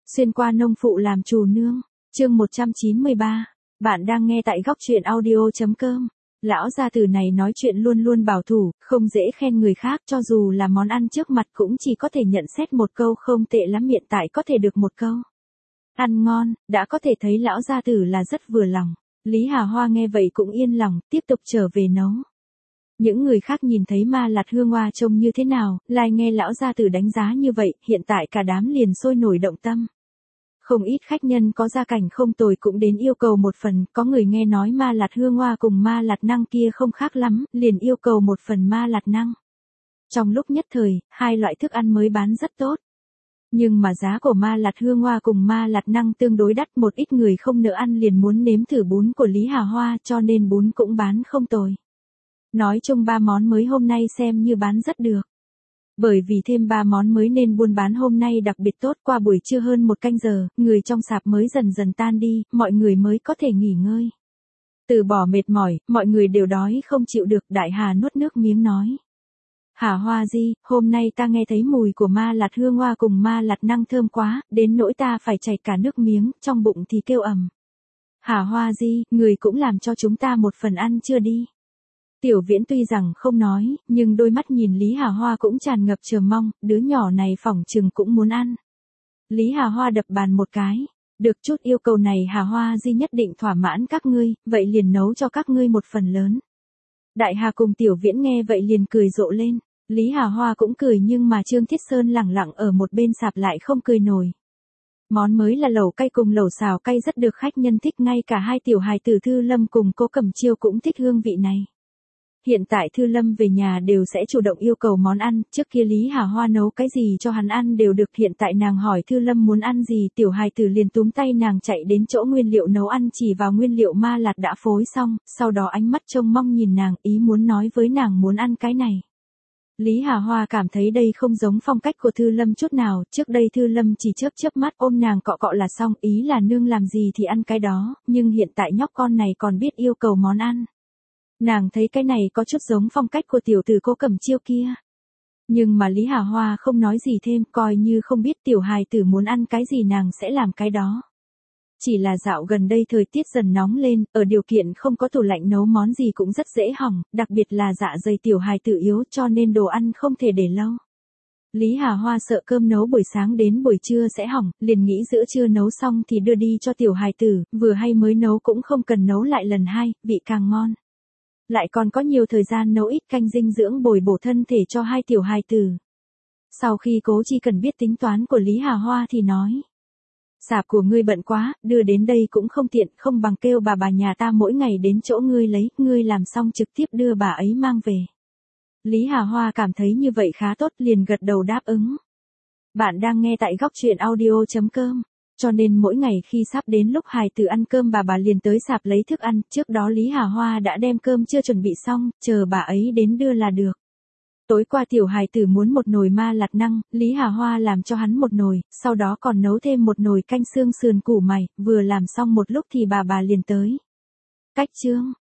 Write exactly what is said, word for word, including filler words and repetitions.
Xuyên qua nông phụ làm chủ nương, chương một trăm chín mươi ba. Bạn đang nghe tại góc truyện audio.com. Lão gia tử này nói chuyện luôn luôn bảo thủ, không dễ khen người khác, cho dù là món ăn trước mặt cũng chỉ có thể nhận xét một câu không tệ lắm, hiện tại có thể được một câu ăn ngon, đã có thể thấy lão gia tử là rất vừa lòng. Lý Hà Hoa nghe vậy cũng yên lòng, tiếp tục trở về nấu. Những người khác nhìn thấy ma lạt hương hoa trông như thế nào, lại nghe lão gia tử đánh giá như vậy, hiện tại cả đám liền sôi nổi động tâm. Không ít khách nhân có gia cảnh không tồi cũng đến yêu cầu một phần, có người nghe nói ma lạt hương hoa cùng ma lạt năng kia không khác lắm, liền yêu cầu một phần ma lạt năng. Trong lúc nhất thời, hai loại thức ăn mới bán rất tốt. Nhưng mà giá của ma lạt hương hoa cùng ma lạt năng tương đối đắt, một ít người không nỡ ăn liền muốn nếm thử bún của Lý Hà Hoa, cho nên bún cũng bán không tồi. Nói chung ba món mới hôm nay xem như bán rất được. Bởi vì thêm ba món mới nên buôn bán hôm nay đặc biệt tốt, qua buổi trưa hơn một canh giờ, người trong sạp mới dần dần tan đi, mọi người mới có thể nghỉ ngơi. Từ bỏ mệt mỏi, mọi người đều đói không chịu được, Đại Hà nuốt nước miếng nói. Hà Hoa Di, hôm nay ta nghe thấy mùi của ma lạt hương hoa cùng ma lạt năng thơm quá, đến nỗi ta phải chảy cả nước miếng, trong bụng thì kêu ầm. Hà Hoa Di, người cũng làm cho chúng ta một phần ăn chưa đi. Tiểu Viễn tuy rằng không nói, nhưng đôi mắt nhìn Lý Hà Hoa cũng tràn ngập chờ mong, đứa nhỏ này phỏng chừng cũng muốn ăn. Lý Hà Hoa đập bàn một cái, được chút yêu cầu này Hà Hoa Di nhất định thỏa mãn các ngươi, vậy liền nấu cho các ngươi một phần lớn. Đại Hà cùng Tiểu Viễn nghe vậy liền cười rộ lên, Lý Hà Hoa cũng cười nhưng mà Trương Thiết Sơn lẳng lặng ở một bên sạp lại không cười nổi. Món mới là lẩu cay cùng lẩu xào cay rất được khách nhân thích, ngay cả hai tiểu hài tử Thư Lâm cùng Cố Cẩm Chiêu cũng thích hương vị này. Hiện tại Thư Lâm về nhà đều sẽ chủ động yêu cầu món ăn, trước kia Lý Hà Hoa nấu cái gì cho hắn ăn đều được, hiện tại nàng hỏi Thư Lâm muốn ăn gì, tiểu hài tử liền túm tay nàng chạy đến chỗ nguyên liệu nấu ăn, chỉ vào nguyên liệu ma lạt đã phối xong, sau đó ánh mắt trông mong nhìn nàng, ý muốn nói với nàng muốn ăn cái này. Lý Hà Hoa cảm thấy đây không giống phong cách của Thư Lâm chút nào, trước đây Thư Lâm chỉ chớp chớp mắt ôm nàng cọ cọ là xong, ý là nương làm gì thì ăn cái đó, nhưng hiện tại nhóc con này còn biết yêu cầu món ăn. Nàng thấy cái này có chút giống phong cách của tiểu tử Cố Cẩm Chiêu kia. Nhưng mà Lý Hà Hoa không nói gì thêm, coi như không biết tiểu hài tử muốn ăn cái gì nàng sẽ làm cái đó. Chỉ là dạo gần đây thời tiết dần nóng lên, ở điều kiện không có tủ lạnh nấu món gì cũng rất dễ hỏng, đặc biệt là dạ dày tiểu hài tử yếu cho nên đồ ăn không thể để lâu. Lý Hà Hoa sợ cơm nấu buổi sáng đến buổi trưa sẽ hỏng, liền nghĩ giữa trưa nấu xong thì đưa đi cho tiểu hài tử, vừa hay mới nấu cũng không cần nấu lại lần hai, vị càng ngon. Lại còn có nhiều thời gian nấu ít canh dinh dưỡng bồi bổ thân thể cho hai tiểu hài tử. Sau khi Cố Chi Cần biết tính toán của Lý Hà Hoa thì nói. Sạp của ngươi bận quá, đưa đến đây cũng không tiện, không bằng kêu bà bà nhà ta mỗi ngày đến chỗ ngươi lấy, ngươi làm xong trực tiếp đưa bà ấy mang về. Lý Hà Hoa cảm thấy như vậy khá tốt, liền gật đầu đáp ứng. Bạn đang nghe tại góc truyện audio.com. Cho nên mỗi ngày khi sắp đến lúc hài tử ăn cơm bà bà liền tới sạp lấy thức ăn, trước đó Lý Hà Hoa đã đem cơm chưa chuẩn bị xong, chờ bà ấy đến đưa là được. Tối qua tiểu hài tử muốn một nồi ma lạt năng, Lý Hà Hoa làm cho hắn một nồi, sau đó còn nấu thêm một nồi canh xương sườn củ mày, vừa làm xong một lúc thì bà bà liền tới. Cách chương,